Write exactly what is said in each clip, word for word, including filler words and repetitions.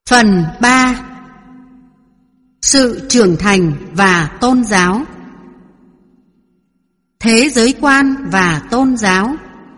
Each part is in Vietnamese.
Phần ba. Sự trưởng thành và tôn giáo. Thế giới quan và tôn giáo.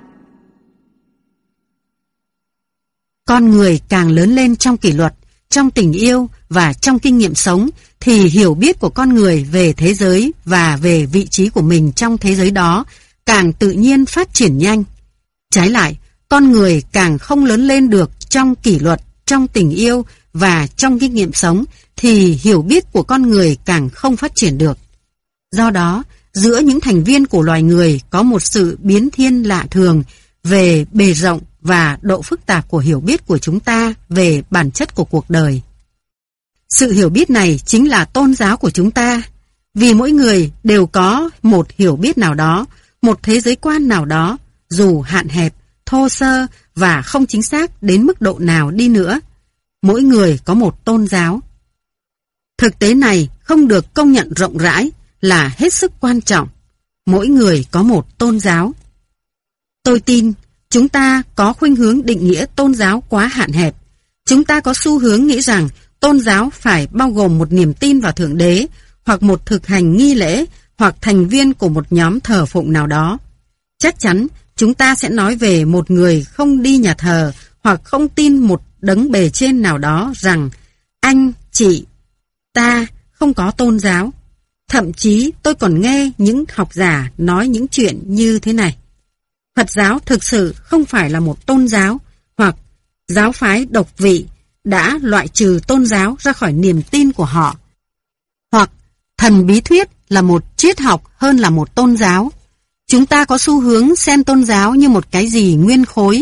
Con người càng lớn lên trong kỷ luật, trong tình yêu và trong kinh nghiệm sống thì hiểu biết của con người về thế giới và về vị trí của mình trong thế giới đó càng tự nhiên phát triển nhanh. Trái lại, con người càng không lớn lên được trong kỷ luật, trong tình yêu và trong kinh nghiệm sống thì hiểu biết của con người càng không phát triển được. Do đó, giữa những thành viên của loài người có một sự biến thiên lạ thường về bề rộng và độ phức tạp của hiểu biết của chúng ta về bản chất của cuộc đời. Sự hiểu biết này chính là tôn giáo của chúng ta, vì mỗi người đều có một hiểu biết nào đó, một thế giới quan nào đó, dù hạn hẹp, thô sơ và không chính xác đến mức độ nào đi nữa. Mỗi người có một tôn giáo. Thực tế này không được công nhận rộng rãi là hết sức quan trọng. Mỗi người có một tôn giáo. Tôi tin chúng ta có khuynh hướng định nghĩa tôn giáo quá hạn hẹp. Chúng ta có xu hướng nghĩ rằng tôn giáo phải bao gồm một niềm tin vào Thượng Đế, hoặc một thực hành nghi lễ, hoặc thành viên của một nhóm thờ phụng nào đó. Chắc chắn chúng ta sẽ nói về một người không đi nhà thờ hoặc không tin một đấng bề trên nào đó rằng anh, chị, ta không có tôn giáo. Thậm chí tôi còn nghe những học giả nói những chuyện như thế này. Phật giáo thực sự không phải là một tôn giáo, hoặc giáo phái độc vị đã loại trừ tôn giáo ra khỏi niềm tin của họ, hoặc thần bí thuyết là một triết học hơn là một tôn giáo. Chúng ta có xu hướng xem tôn giáo như một cái gì nguyên khối,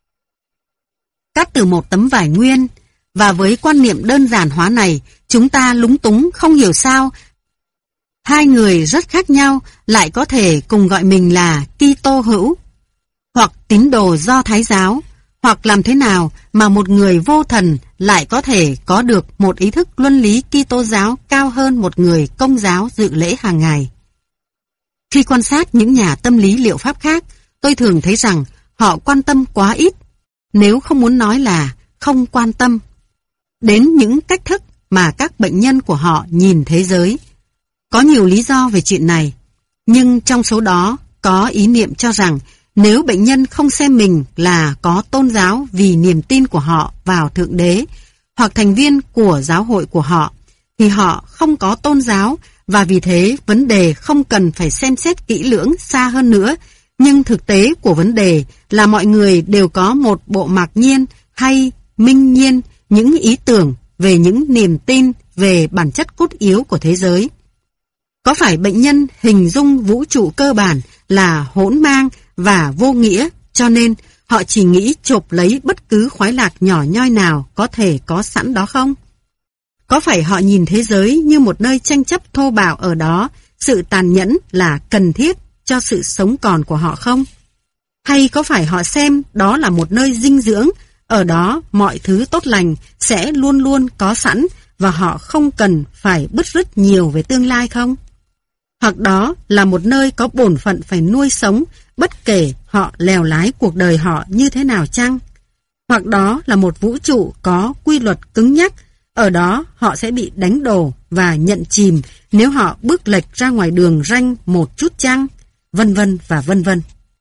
cắt từ một tấm vải nguyên, và với quan niệm đơn giản hóa này, chúng ta lúng túng không hiểu sao hai người rất khác nhau lại có thể cùng gọi mình là Kitô hữu, hoặc tín đồ Do Thái giáo, hoặc làm thế nào mà một người vô thần lại có thể có được một ý thức luân lý Kitô giáo cao hơn một người Công giáo dự lễ hàng ngày. Khi quan sát những nhà tâm lý liệu pháp khác, tôi thường thấy rằng họ quan tâm quá ít, nếu không muốn nói là không quan tâm, đến những cách thức mà các bệnh nhân của họ nhìn thế giới. Có nhiều lý do về chuyện này, nhưng trong số đó có ý niệm cho rằng nếu bệnh nhân không xem mình là có tôn giáo vì niềm tin của họ vào Thượng Đế hoặc thành viên của giáo hội của họ, thì họ không có tôn giáo, và vì thế vấn đề không cần phải xem xét kỹ lưỡng xa hơn nữa. Nhưng thực tế của vấn đề là mọi người đều có một bộ mặc nhiên hay minh nhiên những ý tưởng về những niềm tin về bản chất cốt yếu của thế giới. Có phải bệnh nhân hình dung vũ trụ cơ bản là hỗn mang và vô nghĩa, cho nên họ chỉ nghĩ chộp lấy bất cứ khoái lạc nhỏ nhoi nào có thể có sẵn đó không? Có phải họ nhìn thế giới như một nơi tranh chấp thô bạo, ở đó sự tàn nhẫn là cần thiết cho sự sống còn của họ không? Hay có phải họ xem đó là một nơi dinh dưỡng, ở đó mọi thứ tốt lành sẽ luôn luôn có sẵn và họ không cần phải bứt rứt nhiều về tương lai không? Hoặc đó là một nơi có bổn phận phải nuôi sống bất kể họ lèo lái cuộc đời họ như thế nào chăng? Hoặc đó là một vũ trụ có quy luật cứng nhắc, ở đó họ sẽ bị đánh đổ và nhận chìm nếu họ bước lệch ra ngoài đường ranh một chút chăng? Vân vân và vân vân.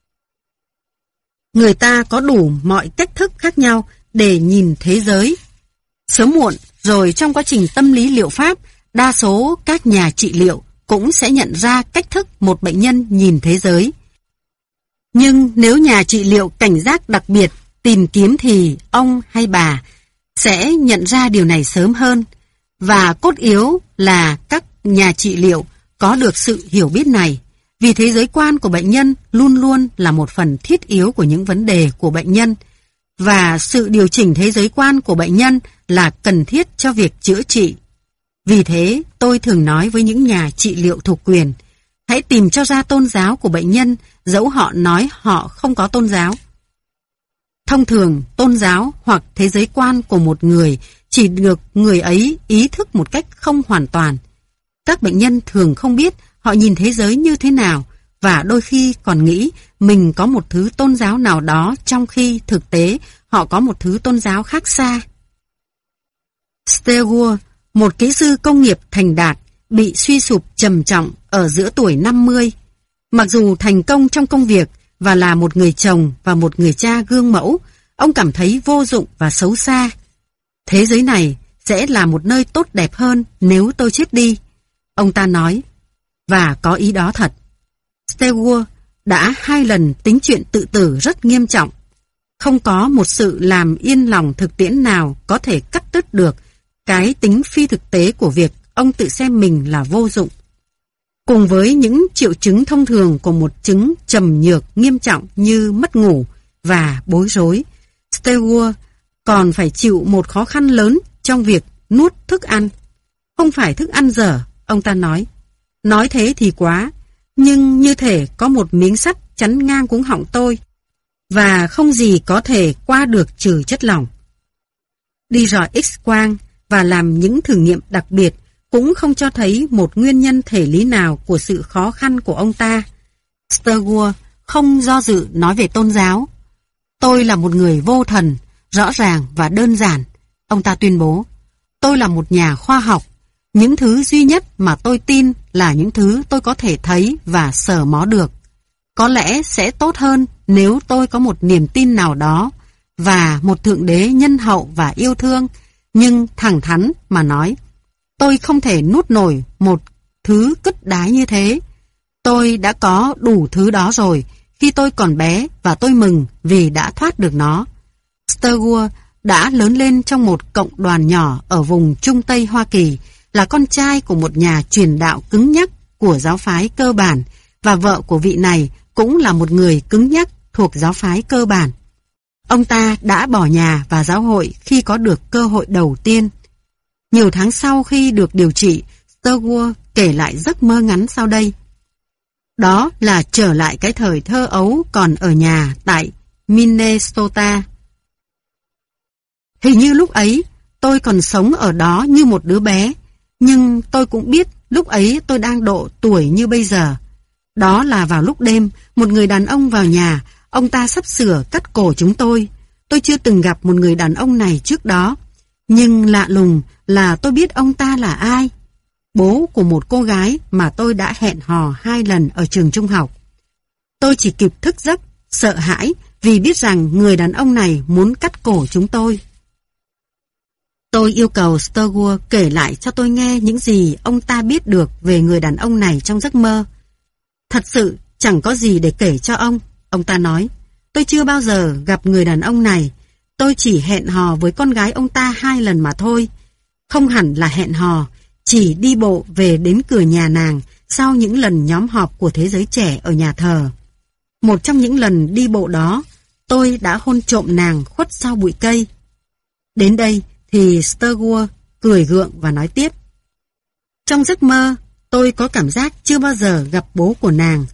Người ta có đủ mọi cách thức khác nhau để nhìn thế giới. Sớm muộn rồi trong quá trình tâm lý liệu pháp, đa số các nhà trị liệu cũng sẽ nhận ra cách thức một bệnh nhân nhìn thế giới. Nhưng nếu nhà trị liệu cảnh giác đặc biệt tìm kiếm thì ông hay bà sẽ nhận ra điều này sớm hơn, và cốt yếu là các nhà trị liệu có được sự hiểu biết này, vì thế giới quan của bệnh nhân luôn luôn là một phần thiết yếu của những vấn đề của bệnh nhân, và sự điều chỉnh thế giới quan của bệnh nhân là cần thiết cho việc chữa trị. Vì thế, tôi thường nói với những nhà trị liệu thuộc quyền, hãy tìm cho ra tôn giáo của bệnh nhân, dẫu họ nói họ không có tôn giáo. Thông thường, tôn giáo hoặc thế giới quan của một người chỉ được người ấy ý thức một cách không hoàn toàn. Các bệnh nhân thường không biết họ nhìn thế giới như thế nào, và đôi khi còn nghĩ mình có một thứ tôn giáo nào đó, trong khi thực tế họ có một thứ tôn giáo khác xa. Stewart, một kỹ sư công nghiệp thành đạt, bị suy sụp trầm trọng ở giữa tuổi năm mươi. Mặc dù thành công trong công việc và là một người chồng và một người cha gương mẫu, ông cảm thấy vô dụng và xấu xa. Thế giới này sẽ là một nơi tốt đẹp hơn nếu tôi chết đi, ông ta nói. Và có ý đó thật. Stewart đã hai lần tính chuyện tự tử rất nghiêm trọng. Không có một sự làm yên lòng thực tiễn nào có thể cắt đứt được cái tính phi thực tế của việc ông tự xem mình là vô dụng. Cùng với những triệu chứng thông thường của một chứng trầm nhược nghiêm trọng như mất ngủ và bối rối, Stewart còn phải chịu một khó khăn lớn trong việc nuốt thức ăn. Không phải thức ăn dở, ông ta nói. Nói thế thì quá, nhưng như thể có một miếng sắt chắn ngang cuống họng tôi, và không gì có thể qua được trừ chất lỏng. Đi rọi X-quang và làm những thử nghiệm đặc biệt cũng không cho thấy một nguyên nhân thể lý nào của sự khó khăn của ông ta. Stewart không do dự nói về tôn giáo. Tôi là một người vô thần, rõ ràng và đơn giản, ông ta tuyên bố. Tôi là một nhà khoa học. Những thứ duy nhất mà tôi tin là những thứ tôi có thể thấy và sờ mó được. Có lẽ sẽ tốt hơn nếu tôi có một niềm tin nào đó và một thượng đế nhân hậu và yêu thương, nhưng thẳng thắn mà nói, tôi không thể nuốt nổi một thứ cứt đái như thế. Tôi đã có đủ thứ đó rồi khi tôi còn bé và tôi mừng vì đã thoát được nó. Stewart đã lớn lên trong một cộng đoàn nhỏ ở vùng Trung Tây Hoa Kỳ, là con trai của một nhà truyền đạo cứng nhắc của giáo phái cơ bản, và vợ của vị này cũng là một người cứng nhắc thuộc giáo phái cơ bản. Ông ta đã bỏ nhà và giáo hội khi có được cơ hội đầu tiên. Nhiều tháng sau khi được điều trị, Stewart kể lại giấc mơ ngắn sau đây. Đó là trở lại cái thời thơ ấu còn ở nhà tại Minnesota. Hình như lúc ấy tôi còn sống ở đó như một đứa bé, nhưng tôi cũng biết lúc ấy tôi đang độ tuổi như bây giờ. Đó là vào lúc đêm, một người đàn ông vào nhà, ông ta sắp sửa cắt cổ chúng tôi. Tôi chưa từng gặp một người đàn ông này trước đó, nhưng lạ lùng là tôi biết ông ta là ai. Bố của một cô gái mà tôi đã hẹn hò hai lần ở trường trung học. Tôi chỉ kịp thức giấc, sợ hãi vì biết rằng người đàn ông này muốn cắt cổ chúng tôi. Tôi yêu cầu Stewart kể lại cho tôi nghe những gì ông ta biết được về người đàn ông này trong giấc mơ. Thật sự chẳng có gì để kể cho ông, ông ta nói. Tôi chưa bao giờ gặp người đàn ông này. Tôi chỉ hẹn hò với con gái ông ta hai lần mà thôi. Không hẳn là hẹn hò, chỉ đi bộ về đến cửa nhà nàng sau những lần nhóm họp của thế giới trẻ ở nhà thờ. Một trong những lần đi bộ đó, tôi đã hôn trộm nàng khuất sau bụi cây. Đến đây thì Stewart cười gượng và nói tiếp. Trong giấc mơ, tôi có cảm giác chưa bao giờ gặp bố của nàng.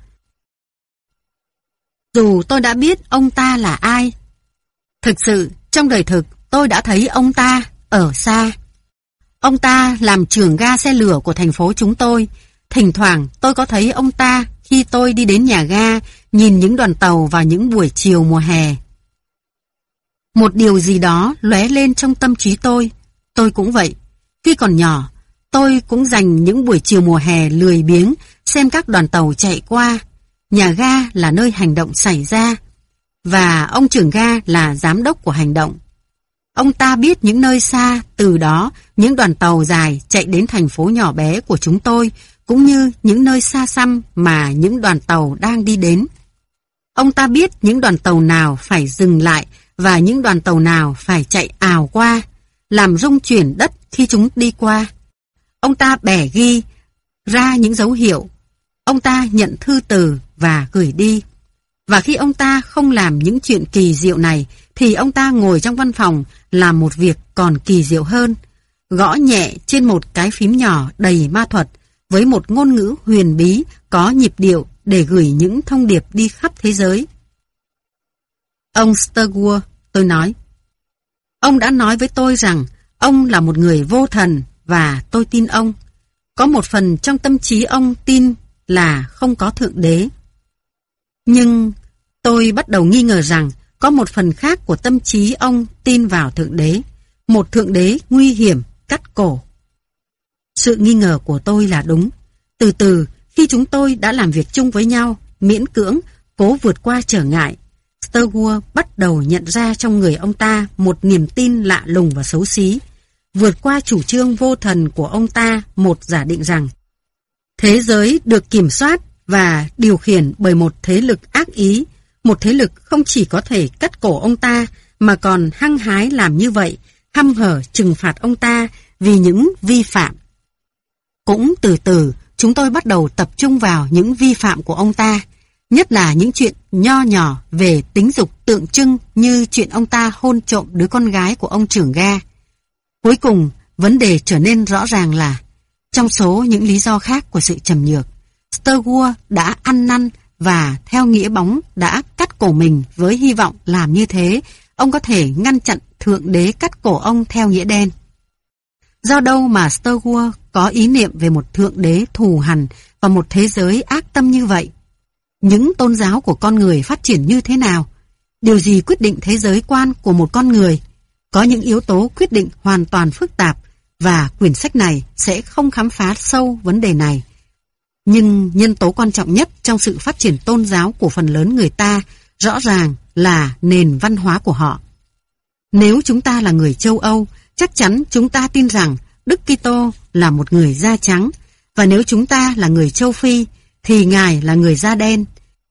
Dù tôi đã biết ông ta là ai. Thực sự, trong đời thực, tôi đã thấy ông ta ở xa. Ông ta làm trưởng ga xe lửa của thành phố chúng tôi. Thỉnh thoảng tôi có thấy ông ta khi tôi đi đến nhà ga, nhìn những đoàn tàu vào những buổi chiều mùa hè. Một điều gì đó lóe lên trong tâm trí tôi. Tôi cũng vậy. Khi còn nhỏ, tôi cũng dành những buổi chiều mùa hè lười biếng xem các đoàn tàu chạy qua. Nhà ga là nơi hành động xảy ra, và ông trưởng ga là giám đốc của hành động. Ông ta biết những nơi xa, từ đó những đoàn tàu dài chạy đến thành phố nhỏ bé của chúng tôi, cũng như những nơi xa xăm mà những đoàn tàu đang đi đến. Ông ta biết những đoàn tàu nào phải dừng lại và những đoàn tàu nào phải chạy ào qua, làm rung chuyển đất khi chúng đi qua. Ông ta bẻ ghi ra những dấu hiệu. Ông ta nhận thư từ và gửi đi. Và khi ông ta không làm những chuyện kỳ diệu này, thì ông ta ngồi trong văn phòng làm một việc còn kỳ diệu hơn. Gõ nhẹ trên một cái phím nhỏ đầy ma thuật, với một ngôn ngữ huyền bí có nhịp điệu để gửi những thông điệp đi khắp thế giới. Ông Stewart, tôi nói. Ông đã nói với tôi rằng ông là một người vô thần và tôi tin ông. Có một phần trong tâm trí ông tin là không có thượng đế. Nhưng tôi bắt đầu nghi ngờ rằng có một phần khác của tâm trí ông tin vào thượng đế. Một thượng đế nguy hiểm, cắt cổ. Sự nghi ngờ của tôi là đúng. Từ từ, khi chúng tôi đã làm việc chung với nhau, miễn cưỡng, cố vượt qua trở ngại, Sturgeon bắt đầu nhận ra trong người ông ta một niềm tin lạ lùng và xấu xí. Vượt qua chủ trương vô thần của ông ta, một giả định rằng thế giới được kiểm soát và điều khiển bởi một thế lực ác ý, một thế lực không chỉ có thể cắt cổ ông ta mà còn hăng hái làm như vậy, hăm hở trừng phạt ông ta vì những vi phạm. Cũng từ từ, chúng tôi bắt đầu tập trung vào những vi phạm của ông ta, nhất là những chuyện nho nhỏ về tính dục tượng trưng như chuyện ông ta hôn trộm đứa con gái của ông trưởng ga. Cuối cùng, vấn đề trở nên rõ ràng là, trong số những lý do khác của sự trầm nhược, Sturgeon đã ăn năn và theo nghĩa bóng đã cắt cổ mình với hy vọng làm như thế, ông có thể ngăn chặn Thượng Đế cắt cổ ông theo nghĩa đen. Do đâu mà Sturgeon có ý niệm về một Thượng Đế thù hằn và một thế giới ác tâm như vậy? Những tôn giáo của con người phát triển như thế nào? Điều gì quyết định thế giới quan của một con người? Có những yếu tố quyết định hoàn toàn phức tạp và quyển sách này sẽ không khám phá sâu vấn đề này. Nhưng nhân tố quan trọng nhất trong sự phát triển tôn giáo của phần lớn người ta rõ ràng là nền văn hóa của họ. Nếu chúng ta là người châu Âu, chắc chắn chúng ta tin rằng Đức Kitô là một người da trắng, và nếu chúng ta là người châu Phi thì Ngài là người da đen.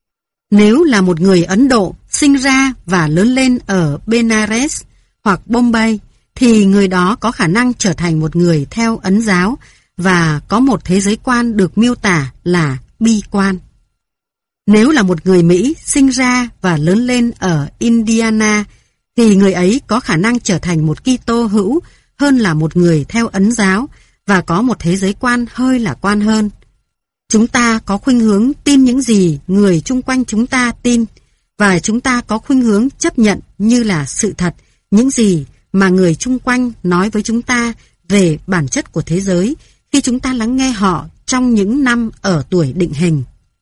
Nếu là một người Ấn Độ sinh ra và lớn lên ở Benares hoặc Bombay thì người đó có khả năng trở thành một người theo Ấn giáo và có một thế giới quan được miêu tả là bi quan. Nếu là một người Mỹ sinh ra và lớn lên ở Indiana thì người ấy có khả năng trở thành một Kitô hữu hơn là một người theo Ấn giáo và có một thế giới quan hơi lạc quan hơn. Chúng ta có khuynh hướng tin những gì người chung quanh chúng ta tin, và chúng ta có khuynh hướng chấp nhận như là sự thật những gì mà người chung quanh nói với chúng ta về bản chất của thế giới khi chúng ta lắng nghe họ trong những năm ở tuổi định hình.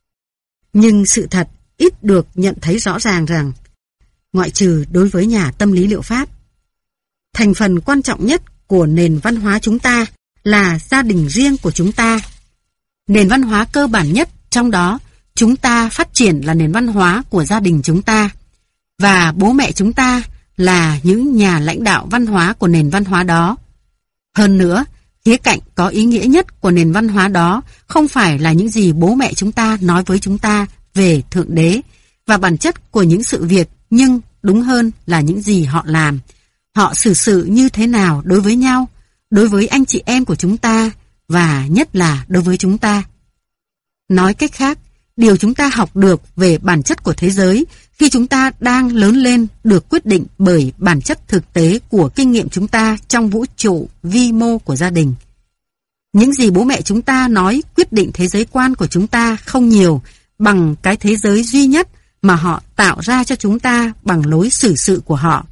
Nhưng sự thật ít được nhận thấy rõ ràng rằng, ngoại trừ đối với nhà tâm lý liệu pháp, thành phần quan trọng nhất của nền văn hóa chúng ta là gia đình riêng của chúng ta. Nền văn hóa cơ bản nhất trong đó chúng ta phát triển là nền văn hóa của gia đình chúng ta, và bố mẹ chúng ta là những nhà lãnh đạo văn hóa của nền văn hóa đó. Hơn nữa, khía cạnh có ý nghĩa nhất của nền văn hóa đó không phải là những gì bố mẹ chúng ta nói với chúng ta về Thượng Đế và bản chất của những sự việc, nhưng đúng hơn là những gì họ làm. Họ xử sự như thế nào đối với nhau, đối với anh chị em của chúng ta, và nhất là đối với chúng ta. Nói cách khác, điều chúng ta học được về bản chất của thế giới khi chúng ta đang lớn lên được quyết định bởi bản chất thực tế của kinh nghiệm chúng ta trong vũ trụ vi mô của gia đình. Những gì bố mẹ chúng ta nói quyết định thế giới quan của chúng ta không nhiều bằng cái thế giới duy nhất mà họ tạo ra cho chúng ta bằng lối xử sự của họ.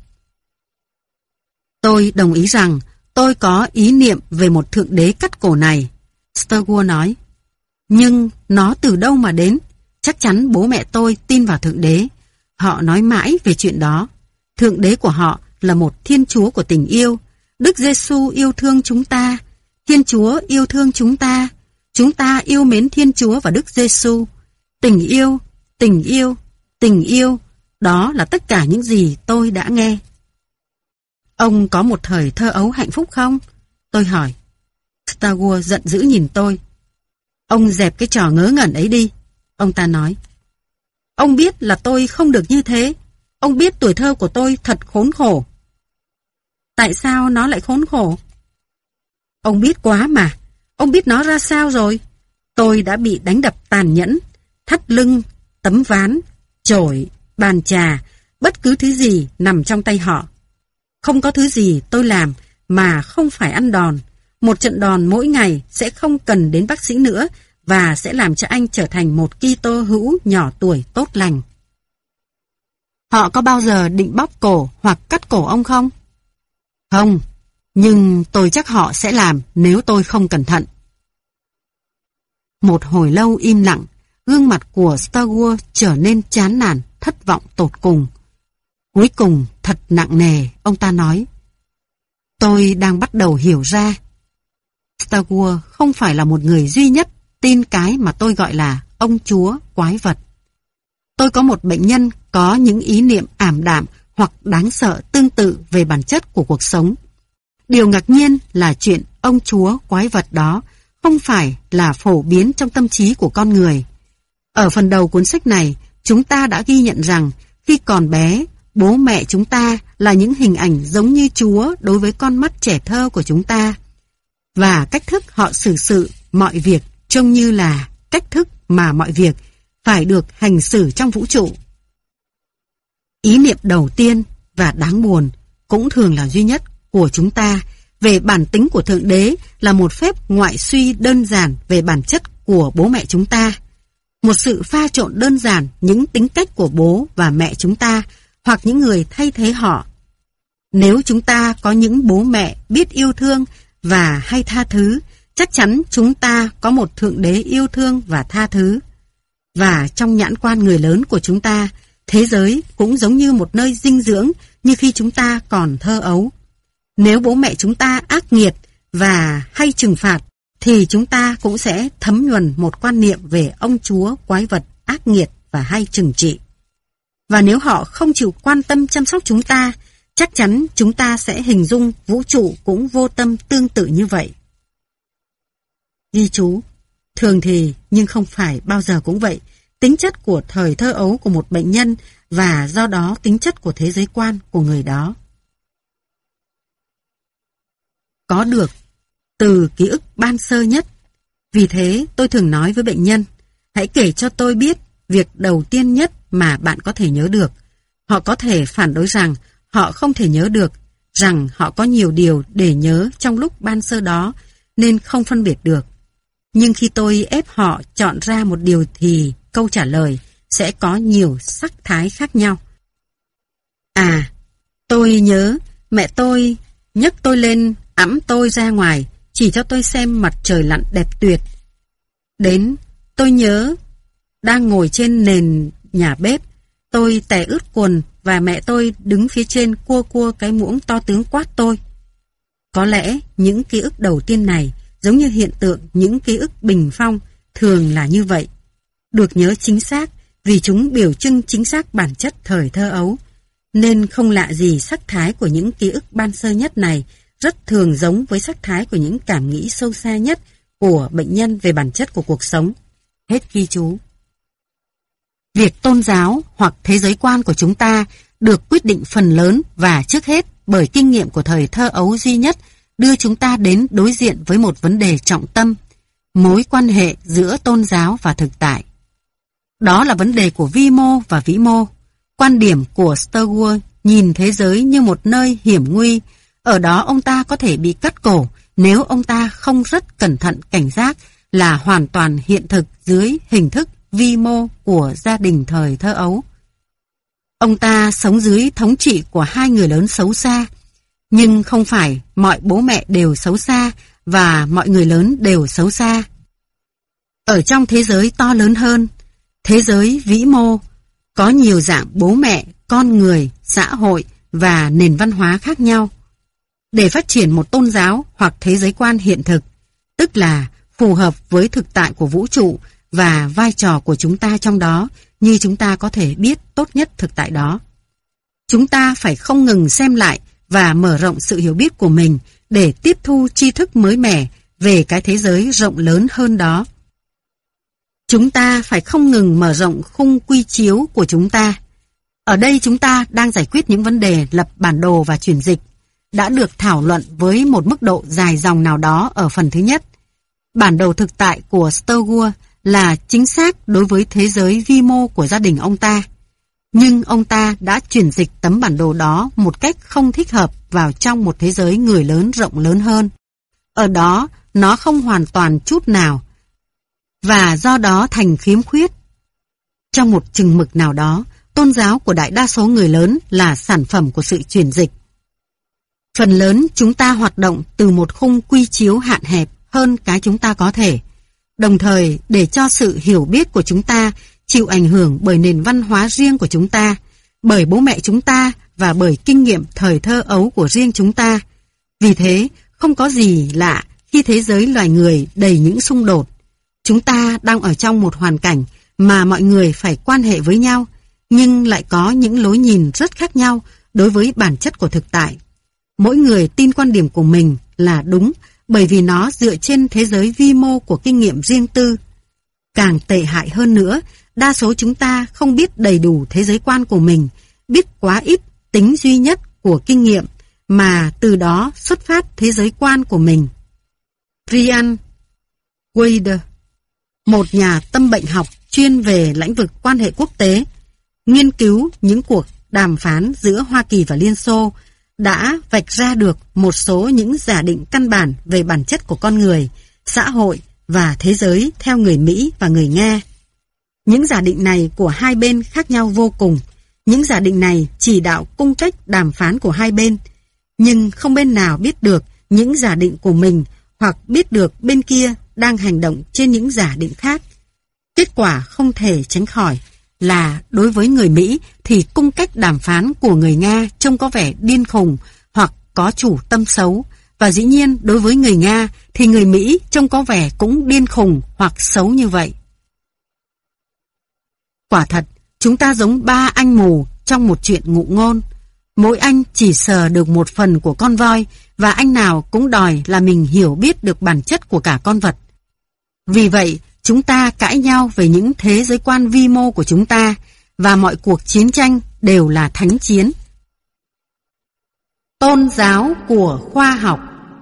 Tôi đồng ý rằng tôi có ý niệm về một Thượng Đế cắt cổ này, Sturgeon nói. Nhưng nó từ đâu mà đến? Chắc chắn bố mẹ tôi tin vào Thượng Đế. Họ nói mãi về chuyện đó. Thượng Đế của họ là một Thiên Chúa của tình yêu. Đức Giêsu yêu thương chúng ta. Thiên Chúa yêu thương chúng ta. Chúng ta yêu mến Thiên Chúa và Đức Giêsu. Tình yêu, tình yêu, tình yêu. Đó là tất cả những gì tôi đã nghe. Ông có một thời thơ ấu hạnh phúc không? Tôi hỏi. Sturgeon giận dữ nhìn tôi. Ông dẹp cái trò ngớ ngẩn ấy đi, ông ta nói. Ông biết là tôi không được như thế. Ông biết tuổi thơ của tôi thật khốn khổ. Tại sao nó lại khốn khổ? Ông biết quá mà. Ông biết nó ra sao rồi? Tôi đã bị đánh đập tàn nhẫn, thắt lưng, tấm ván, chổi, bàn trà, bất cứ thứ gì nằm trong tay họ. Không có thứ gì tôi làm mà không phải ăn đòn. Một trận đòn mỗi ngày sẽ không cần đến bác sĩ nữa và sẽ làm cho anh trở thành một Kitô hữu nhỏ tuổi tốt lành. Họ có bao giờ định bóp cổ hoặc cắt cổ ông không? Không, nhưng tôi chắc họ sẽ làm nếu tôi không cẩn thận. Một hồi lâu im lặng, gương mặt của Sturgeon trở nên chán nản, thất vọng tột cùng. Cuối cùng, thật nặng nề, ông ta nói. Tôi đang bắt đầu hiểu ra. Star không phải là một người duy nhất tin cái mà tôi gọi là ông chúa quái vật. Tôi có một bệnh nhân có những ý niệm ảm đạm hoặc đáng sợ tương tự về bản chất của cuộc sống. Điều ngạc nhiên là chuyện ông chúa quái vật đó không phải là phổ biến trong tâm trí của con người. Ở phần đầu cuốn sách này, chúng ta đã ghi nhận rằng khi còn bé, bố mẹ chúng ta là những hình ảnh giống như Chúa đối với con mắt trẻ thơ của chúng ta. Và cách thức họ xử sự mọi việc trông như là cách thức mà mọi việc phải được hành xử trong vũ trụ. Ý niệm đầu tiên và đáng buồn, cũng thường là duy nhất của chúng ta về bản tính của Thượng Đế là một phép ngoại suy đơn giản về bản chất của bố mẹ chúng ta. Một sự pha trộn đơn giản những tính cách của bố và mẹ chúng ta hoặc những người thay thế họ. Nếu chúng ta có những bố mẹ biết yêu thương và hay tha thứ, chắc chắn chúng ta có một Thượng Đế yêu thương và tha thứ. Và trong nhãn quan người lớn của chúng ta, thế giới cũng giống như một nơi dinh dưỡng như khi chúng ta còn thơ ấu. Nếu bố mẹ chúng ta ác nghiệt và hay trừng phạt, thì chúng ta cũng sẽ thấm nhuần một quan niệm về ông chúa quái vật ác nghiệt và hay trừng trị. Và nếu họ không chịu quan tâm chăm sóc chúng ta, chắc chắn chúng ta sẽ hình dung vũ trụ cũng vô tâm tương tự như vậy. Ghi chú, thường thì, nhưng không phải bao giờ cũng vậy, tính chất của thời thơ ấu của một bệnh nhân và do đó tính chất của thế giới quan của người đó. Có được từ ký ức ban sơ nhất. Vì thế tôi thường nói với bệnh nhân, hãy kể cho tôi biết việc đầu tiên nhất mà bạn có thể nhớ được. Họ có thể phản đối rằng họ không thể nhớ được, rằng họ có nhiều điều để nhớ trong lúc ban sơ đó nên không phân biệt được. Nhưng khi tôi ép họ chọn ra một điều thì câu trả lời sẽ có nhiều sắc thái khác nhau. À, tôi nhớ mẹ tôi nhấc tôi lên, ẵm tôi ra ngoài, chỉ cho tôi xem mặt trời lặn đẹp tuyệt. Đến, tôi nhớ đang ngồi trên nền nhà bếp, tôi tè ướt quần và mẹ tôi đứng phía trên cua cua cái muỗng to tướng quát tôi. Có lẽ những ký ức đầu tiên này giống như hiện tượng những ký ức bình phong thường là như vậy. Được nhớ chính xác vì chúng biểu trưng chính xác bản chất thời thơ ấu. Nên không lạ gì sắc thái của những ký ức ban sơ nhất này rất thường giống với sắc thái của những cảm nghĩ sâu xa nhất của bệnh nhân về bản chất của cuộc sống. Hết ghi chú. Việc tôn giáo hoặc thế giới quan của chúng ta được quyết định phần lớn và trước hết bởi kinh nghiệm của thời thơ ấu duy nhất đưa chúng ta đến đối diện với một vấn đề trọng tâm, mối quan hệ giữa tôn giáo và thực tại. Đó là vấn đề của vi mô và vĩ mô. Quan điểm của Star nhìn thế giới như một nơi hiểm nguy. Ở đó ông ta có thể bị cắt cổ nếu ông ta không rất cẩn thận cảnh giác là hoàn toàn hiện thực dưới hình thức vi mô của gia đình thời thơ ấu. Ông ta sống dưới thống trị của hai người lớn xấu xa, nhưng không phải mọi bố mẹ đều xấu xa và mọi người lớn đều xấu xa. Ở trong thế giới to lớn hơn, thế giới vĩ mô, có nhiều dạng bố mẹ, con người, xã hội và nền văn hóa khác nhau. Để phát triển một tôn giáo hoặc thế giới quan hiện thực, tức là phù hợp với thực tại của vũ trụ và vai trò của chúng ta trong đó, như chúng ta có thể biết tốt nhất thực tại đó. Chúng ta phải không ngừng xem lại và mở rộng sự hiểu biết của mình để tiếp thu tri thức mới mẻ về cái thế giới rộng lớn hơn đó. Chúng ta phải không ngừng mở rộng khung quy chiếu của chúng ta. Ở đây chúng ta đang giải quyết những vấn đề lập bản đồ và chuyển dịch, đã được thảo luận với một mức độ dài dòng nào đó ở phần thứ nhất. Bản đồ thực tại của Star là chính xác đối với thế giới vi mô của gia đình ông ta. Nhưng ông ta đã chuyển dịch tấm bản đồ đó một cách không thích hợp vào trong một thế giới người lớn rộng lớn hơn. Ở đó, nó không hoàn toàn chút nào, và do đó thành khiếm khuyết. Trong một chừng mực nào đó, tôn giáo của đại đa số người lớn là sản phẩm của sự chuyển dịch. Phần lớn chúng ta hoạt động từ một khung quy chiếu hạn hẹp hơn cái chúng ta có thể, đồng thời để cho sự hiểu biết của chúng ta chịu ảnh hưởng bởi nền văn hóa riêng của chúng ta, bởi bố mẹ chúng ta và bởi kinh nghiệm thời thơ ấu của riêng chúng ta. Vì thế, không có gì lạ khi thế giới loài người đầy những xung đột. Chúng ta đang ở trong một hoàn cảnh mà mọi người phải quan hệ với nhau, nhưng lại có những lối nhìn rất khác nhau đối với bản chất của thực tại. Mỗi người tin quan điểm của mình là đúng bởi vì nó dựa trên thế giới vi mô của kinh nghiệm riêng tư. Càng tệ hại hơn nữa, đa số chúng ta không biết đầy đủ thế giới quan của mình, biết quá ít tính duy nhất của kinh nghiệm mà từ đó xuất phát thế giới quan của mình. Ryan Wade, một nhà tâm bệnh học chuyên về lĩnh vực quan hệ quốc tế, nghiên cứu những cuộc đàm phán giữa Hoa Kỳ và Liên Xô, đã vạch ra được một số những giả định căn bản về bản chất của con người, xã hội và thế giới theo người Mỹ và người Nga. Những giả định này của hai bên khác nhau vô cùng. Những giả định này chỉ đạo cung cách đàm phán của hai bên, nhưng không bên nào biết được những giả định của mình hoặc biết được bên kia đang hành động trên những giả định khác. Kết quả không thể tránh khỏi là đối với người Mỹ thì cung cách đàm phán của người Nga trông có vẻ điên khùng hoặc có chủ tâm xấu, và dĩ nhiên đối với người Nga thì người Mỹ trông có vẻ cũng điên khùng hoặc xấu như vậy. Quả thật, chúng ta giống ba anh mù trong một chuyện ngụ ngôn. Mỗi anh chỉ sờ được một phần của con voi và anh nào cũng đòi là mình hiểu biết được bản chất của cả con vật. Vì vậy, chúng ta cãi nhau về những thế giới quan vi mô của chúng ta và mọi cuộc chiến tranh đều là thánh chiến. Tôn giáo của khoa học.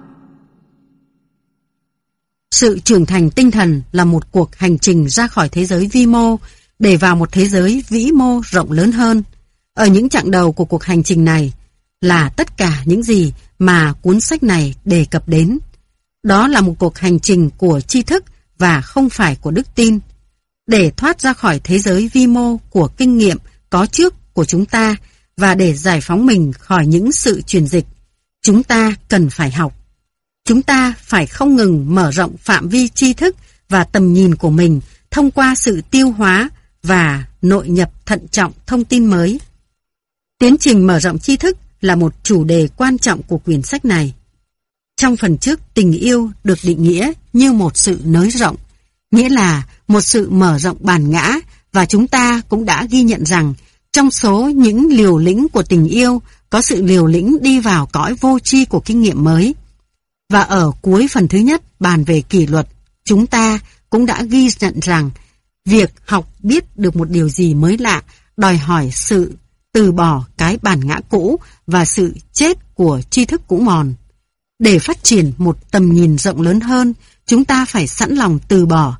Sự trưởng thành tinh thần là một cuộc hành trình ra khỏi thế giới vi mô để vào một thế giới vĩ mô rộng lớn hơn. Ở những chặng đầu của cuộc hành trình này là tất cả những gì mà cuốn sách này đề cập đến. Đó là một cuộc hành trình của tri thức và không phải của đức tin. Để thoát ra khỏi thế giới vi mô của kinh nghiệm có trước của chúng ta và để giải phóng mình khỏi những sự truyền dịch, chúng ta cần phải học. Chúng ta phải không ngừng mở rộng phạm vi tri thức và tầm nhìn của mình thông qua sự tiêu hóa và nội nhập thận trọng thông tin mới. Tiến trình mở rộng tri thức là một chủ đề quan trọng của quyển sách này. Trong phần trước, tình yêu được định nghĩa như một sự nới rộng, nghĩa là một sự mở rộng bản ngã, và chúng ta cũng đã ghi nhận rằng trong số những liều lĩnh của tình yêu có sự liều lĩnh đi vào cõi vô tri của kinh nghiệm mới. Và ở cuối phần thứ nhất bàn về kỷ luật, chúng ta cũng đã ghi nhận rằng việc học biết được một điều gì mới lạ đòi hỏi sự từ bỏ cái bản ngã cũ và sự chết của tri thức cũ mòn. Để phát triển một tầm nhìn rộng lớn hơn, chúng ta phải sẵn lòng từ bỏ,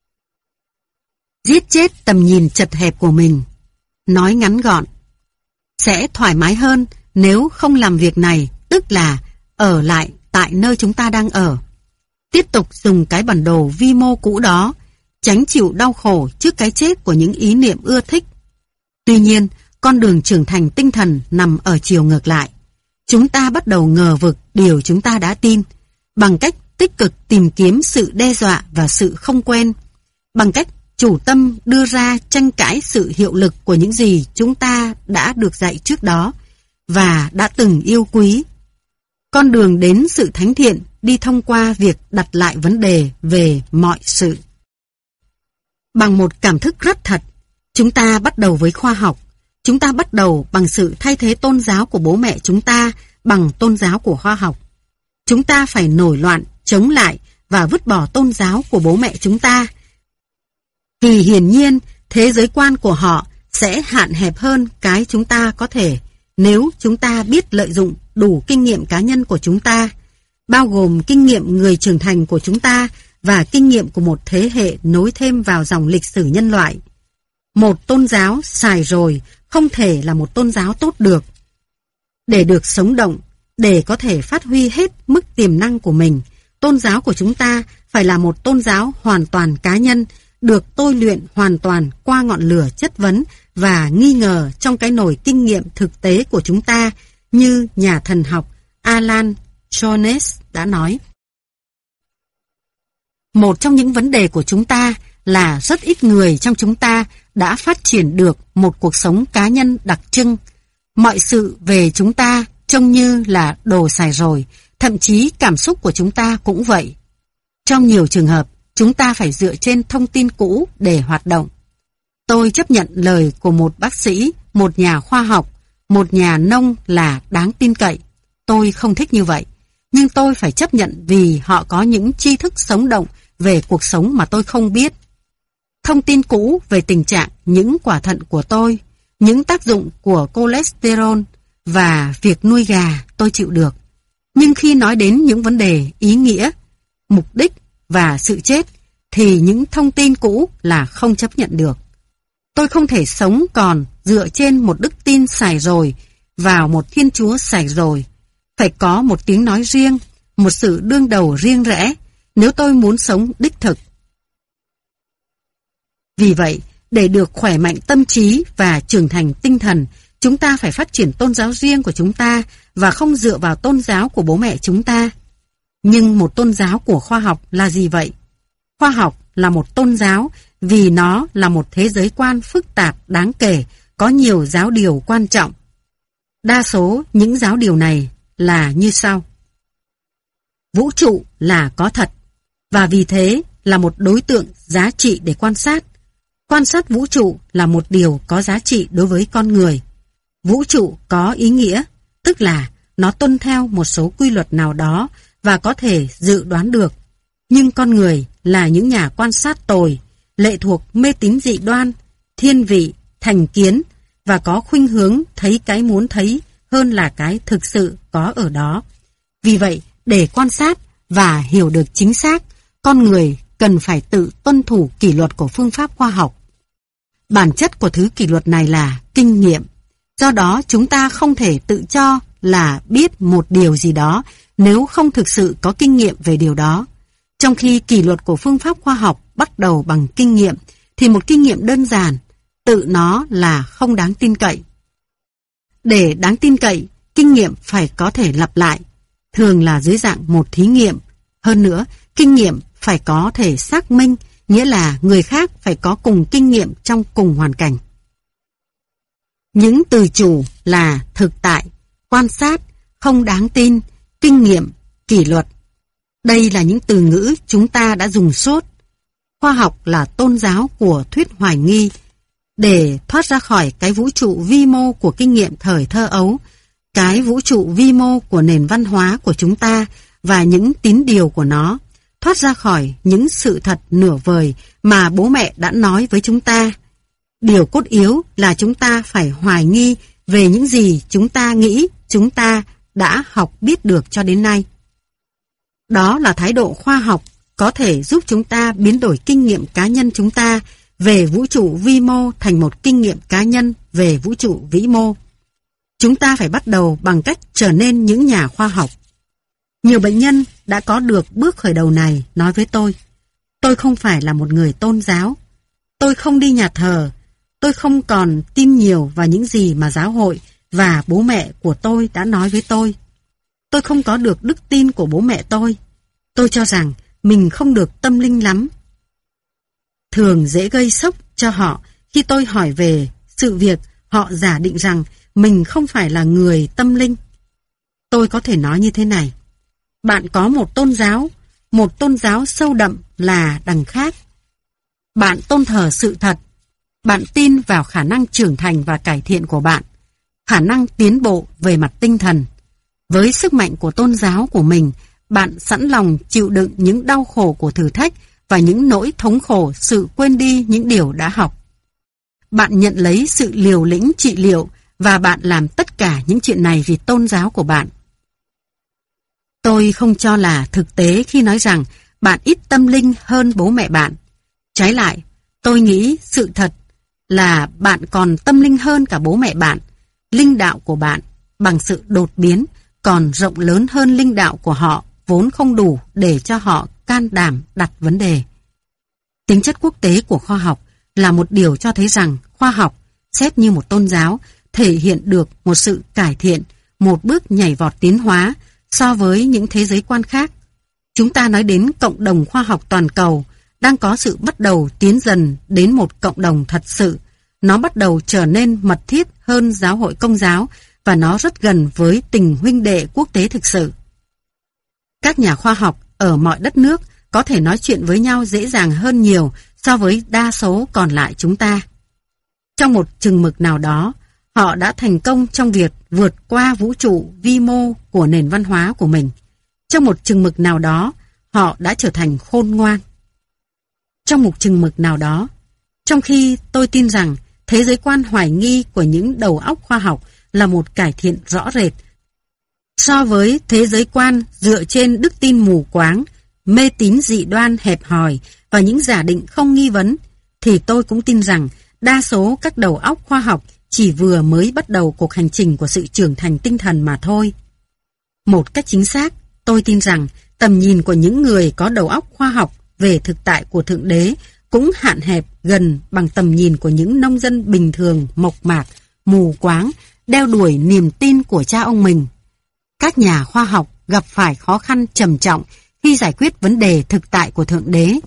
giết chết tầm nhìn chật hẹp của mình. Nói ngắn gọn, sẽ thoải mái hơn nếu không làm việc này, tức là ở lại tại nơi chúng ta đang ở. Tiếp tục dùng cái bản đồ vi mô cũ đó, tránh chịu đau khổ trước cái chết của những ý niệm ưa thích. Tuy nhiên, con đường trưởng thành tinh thần nằm ở chiều ngược lại. Chúng ta bắt đầu ngờ vực điều chúng ta đã tin, bằng cách tích cực tìm kiếm sự đe dọa và sự không quen, bằng cách chủ tâm đưa ra tranh cãi sự hiệu lực của những gì chúng ta đã được dạy trước đó và đã từng yêu quý. Con đường đến sự thánh thiện đi thông qua việc đặt lại vấn đề về mọi sự. Bằng một cảm thức rất thật, chúng ta bắt đầu với khoa học. Chúng ta bắt đầu bằng sự thay thế tôn giáo của bố mẹ chúng ta bằng tôn giáo của khoa học. Chúng ta phải nổi loạn, chống lại và vứt bỏ tôn giáo của bố mẹ chúng ta. Vì hiển nhiên, thế giới quan của họ sẽ hạn hẹp hơn cái chúng ta có thể nếu chúng ta biết lợi dụng đủ kinh nghiệm cá nhân của chúng ta, bao gồm kinh nghiệm người trưởng thành của chúng ta và kinh nghiệm của một thế hệ nối thêm vào dòng lịch sử nhân loại. Một tôn giáo xài rồi không thể là một tôn giáo tốt được. Để được sống động, để có thể phát huy hết mức tiềm năng của mình, tôn giáo của chúng ta phải là một tôn giáo hoàn toàn cá nhân, được tôi luyện hoàn toàn qua ngọn lửa chất vấn và nghi ngờ trong cái nồi kinh nghiệm thực tế của chúng ta, như nhà thần học Alan Jones đã nói. Một trong những vấn đề của chúng ta là rất ít người trong chúng ta đã phát triển được một cuộc sống cá nhân đặc trưng. Mọi sự về chúng ta trông như là đồ xài rồi, thậm chí cảm xúc của chúng ta cũng vậy. Trong nhiều trường hợp, chúng ta phải dựa trên thông tin cũ để hoạt động. Tôi chấp nhận lời của một bác sĩ, một nhà khoa học, một nhà nông là đáng tin cậy. Tôi không thích như vậy, nhưng tôi phải chấp nhận vì họ có những tri thức sống động về cuộc sống mà tôi không biết. Thông tin cũ về tình trạng những quả thận của tôi, những tác dụng của cholesterol và việc nuôi gà tôi chịu được. Nhưng khi nói đến những vấn đề ý nghĩa, mục đích và sự chết thì những thông tin cũ là không chấp nhận được. Tôi không thể sống còn dựa trên một đức tin xài rồi vào một Thiên Chúa xài rồi. Phải có một tiếng nói riêng, một sự đương đầu riêng rẽ nếu tôi muốn sống đích thực. Vì vậy, để được khỏe mạnh tâm trí và trưởng thành tinh thần, chúng ta phải phát triển tôn giáo riêng của chúng ta và không dựa vào tôn giáo của bố mẹ chúng ta. Nhưng một tôn giáo của khoa học là gì vậy? Khoa học là một tôn giáo vì nó là một thế giới quan phức tạp đáng kể, có nhiều giáo điều quan trọng. Đa số những giáo điều này là như sau. Vũ trụ là có thật, và vì thế là một đối tượng giá trị để quan sát. Quan sát vũ trụ là một điều có giá trị đối với con người. Vũ trụ có ý nghĩa, tức là nó tuân theo một số quy luật nào đó và có thể dự đoán được. Nhưng con người là những nhà quan sát tồi, lệ thuộc mê tín dị đoan, thiên vị, thành kiến và có khuynh hướng thấy cái muốn thấy hơn là cái thực sự có ở đó. Vì vậy, để quan sát và hiểu được chính xác, con người cần phải tự tuân thủ kỷ luật của phương pháp khoa học. Bản chất của thứ kỷ luật này là kinh nghiệm. Do đó, chúng ta không thể tự cho là biết một điều gì đó nếu không thực sự có kinh nghiệm về điều đó. Trong khi kỷ luật của phương pháp khoa học bắt đầu bằng kinh nghiệm, thì một kinh nghiệm đơn giản, tự nó là không đáng tin cậy. Để đáng tin cậy, kinh nghiệm phải có thể lặp lại, thường là dưới dạng một thí nghiệm. Hơn nữa, kinh nghiệm phải có thể xác minh, nghĩa là người khác phải có cùng kinh nghiệm trong cùng hoàn cảnh. Những từ chủ là thực tại, quan sát, không đáng tin, kinh nghiệm, kỷ luật. Đây là những từ ngữ chúng ta đã dùng suốt. Khoa học là tôn giáo của thuyết hoài nghi. Để thoát ra khỏi cái vũ trụ vi mô của kinh nghiệm thời thơ ấu, cái vũ trụ vi mô của nền văn hóa của chúng ta và những tín điều của nó, thoát ra khỏi những sự thật nửa vời mà bố mẹ đã nói với chúng ta. Điều cốt yếu là chúng ta phải hoài nghi về những gì chúng ta nghĩ chúng ta đã học biết được cho đến nay. Đó là thái độ khoa học có thể giúp chúng ta biến đổi kinh nghiệm cá nhân chúng ta về vũ trụ vi mô thành một kinh nghiệm cá nhân về vũ trụ vĩ mô. Chúng ta phải bắt đầu bằng cách trở nên những nhà khoa học. Nhiều bệnh nhân đã có được bước khởi đầu này nói với tôi: tôi không phải là một người tôn giáo. Tôi không đi nhà thờ. Tôi không còn tin nhiều vào những gì mà giáo hội và bố mẹ của tôi đã nói với tôi. Tôi không có được đức tin của bố mẹ tôi. Tôi cho rằng mình không được tâm linh lắm. Thường dễ gây sốc cho họ khi tôi hỏi về sự việc họ giả định rằng mình không phải là người tâm linh. Tôi có thể nói như thế này: bạn có một tôn giáo, một tôn giáo sâu đậm là đằng khác. Bạn tôn thờ sự thật. Bạn tin vào khả năng trưởng thành và cải thiện của bạn, khả năng tiến bộ về mặt tinh thần. Với sức mạnh của tôn giáo của mình, bạn sẵn lòng chịu đựng những đau khổ của thử thách và những nỗi thống khổ sự quên đi những điều đã học. Bạn nhận lấy sự liều lĩnh trị liệu và bạn làm tất cả những chuyện này vì tôn giáo của bạn. Tôi không cho là thực tế khi nói rằng bạn ít tâm linh hơn bố mẹ bạn. Trái lại, tôi nghĩ sự thật là bạn còn tâm linh hơn cả bố mẹ bạn. Linh đạo của bạn, bằng sự đột biến, còn rộng lớn hơn linh đạo của họ, vốn không đủ để cho họ can đảm đặt vấn đề. Tính chất quốc tế của khoa học là một điều cho thấy rằng khoa học, xét như một tôn giáo, thể hiện được một sự cải thiện, một bước nhảy vọt tiến hóa so với những thế giới quan khác. Chúng ta nói đến cộng đồng khoa học toàn cầu, đang có sự bắt đầu tiến dần đến một cộng đồng thật sự. Nó bắt đầu trở nên mật thiết hơn giáo hội công giáo và nó rất gần với tình huynh đệ quốc tế thực sự. Các nhà khoa học ở mọi đất nước có thể nói chuyện với nhau dễ dàng hơn nhiều so với đa số còn lại chúng ta. Trong một chừng mực nào đó, họ đã thành công trong việc vượt qua vũ trụ vi mô của nền văn hóa của mình. Trong một chừng mực nào đó, họ đã trở thành khôn ngoan. Trong một chừng mực nào đó, trong khi tôi tin rằng thế giới quan hoài nghi của những đầu óc khoa học là một cải thiện rõ rệt so với thế giới quan dựa trên đức tin mù quáng, mê tín dị đoan hẹp hòi và những giả định không nghi vấn, thì tôi cũng tin rằng đa số các đầu óc khoa học chỉ vừa mới bắt đầu cuộc hành trình của sự trưởng thành tinh thần mà thôi. Một cách chính xác, tôi tin rằng tầm nhìn của những người có đầu óc khoa học về thực tại của Thượng Đế cũng hạn hẹp gần bằng tầm nhìn của những nông dân bình thường, mộc mạc, mù quáng, đeo đuổi niềm tin của cha ông mình. Các nhà khoa học gặp phải khó khăn trầm trọng khi giải quyết vấn đề thực tại của Thượng Đế.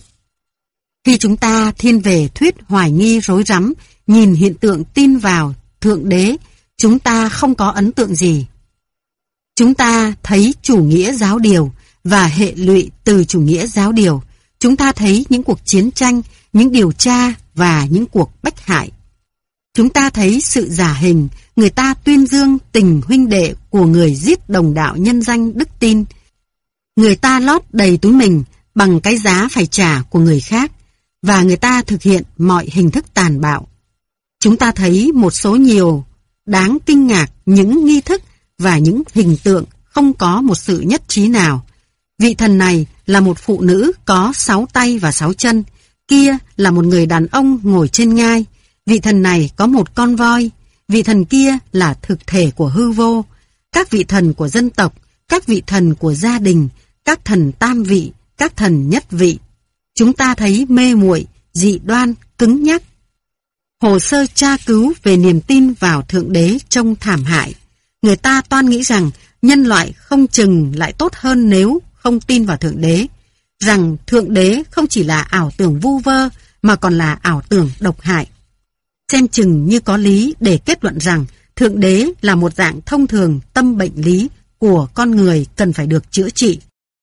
Khi chúng ta thiên về thuyết hoài nghi rối rắm, nhìn hiện tượng tin vào Thượng Đế, chúng ta không có ấn tượng gì. Chúng ta thấy chủ nghĩa giáo điều và hệ lụy từ chủ nghĩa giáo điều. Chúng ta thấy những cuộc chiến tranh, những điều tra và những cuộc bách hại. Chúng ta thấy sự giả hình, người ta tuyên dương tình huynh đệ của người giết đồng đạo nhân danh đức tin. Người ta lót đầy túi mình bằng cái giá phải trả của người khác, và người ta thực hiện mọi hình thức tàn bạo. Chúng ta thấy một số nhiều đáng kinh ngạc những nghi thức và những hình tượng không có một sự nhất trí nào. Vị thần này là một phụ nữ có sáu tay và sáu chân, kia là một người đàn ông ngồi trên ngai. Vị thần này có một con voi, vị thần kia là thực thể của hư vô. Các vị thần của dân tộc, các vị thần của gia đình, các thần tam vị, các thần nhất vị. Chúng ta thấy mê muội, dị đoan, cứng nhắc. Hồ sơ tra cứu về niềm tin vào Thượng Đế trông thảm hại. Người ta toan nghĩ rằng nhân loại không chừng lại tốt hơn nếu không tin vào Thượng Đế, rằng Thượng Đế không chỉ là ảo tưởng vu vơ mà còn là ảo tưởng độc hại. Xem chừng như có lý để kết luận rằng Thượng Đế là một dạng thông thường tâm bệnh lý của con người cần phải được chữa trị.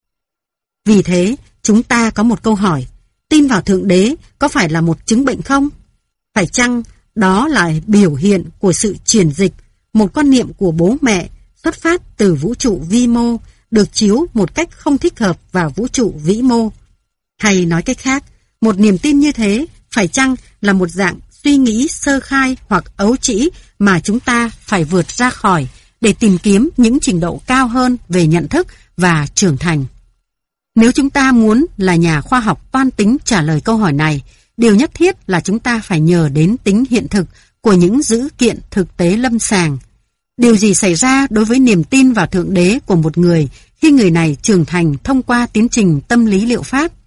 Vì thế, chúng ta có một câu hỏi: tin vào Thượng Đế có phải là một chứng bệnh không? Phải chăng đó là biểu hiện của sự chuyển dịch, một quan niệm của bố mẹ xuất phát từ vũ trụ vi mô, được chiếu một cách không thích hợp vào vũ trụ vĩ mô? Hay nói cách khác, một niềm tin như thế phải chăng là một dạng suy nghĩ sơ khai hoặc ấu trĩ mà chúng ta phải vượt ra khỏi để tìm kiếm những trình độ cao hơn về nhận thức và trưởng thành? Nếu chúng ta muốn là nhà khoa học toan tính trả lời câu hỏi này, điều nhất thiết là chúng ta phải nhờ đến tính hiện thực của những dữ kiện thực tế lâm sàng. Điều gì xảy ra đối với niềm tin vào Thượng Đế của một người khi người này trưởng thành thông qua tiến trình tâm lý liệu pháp?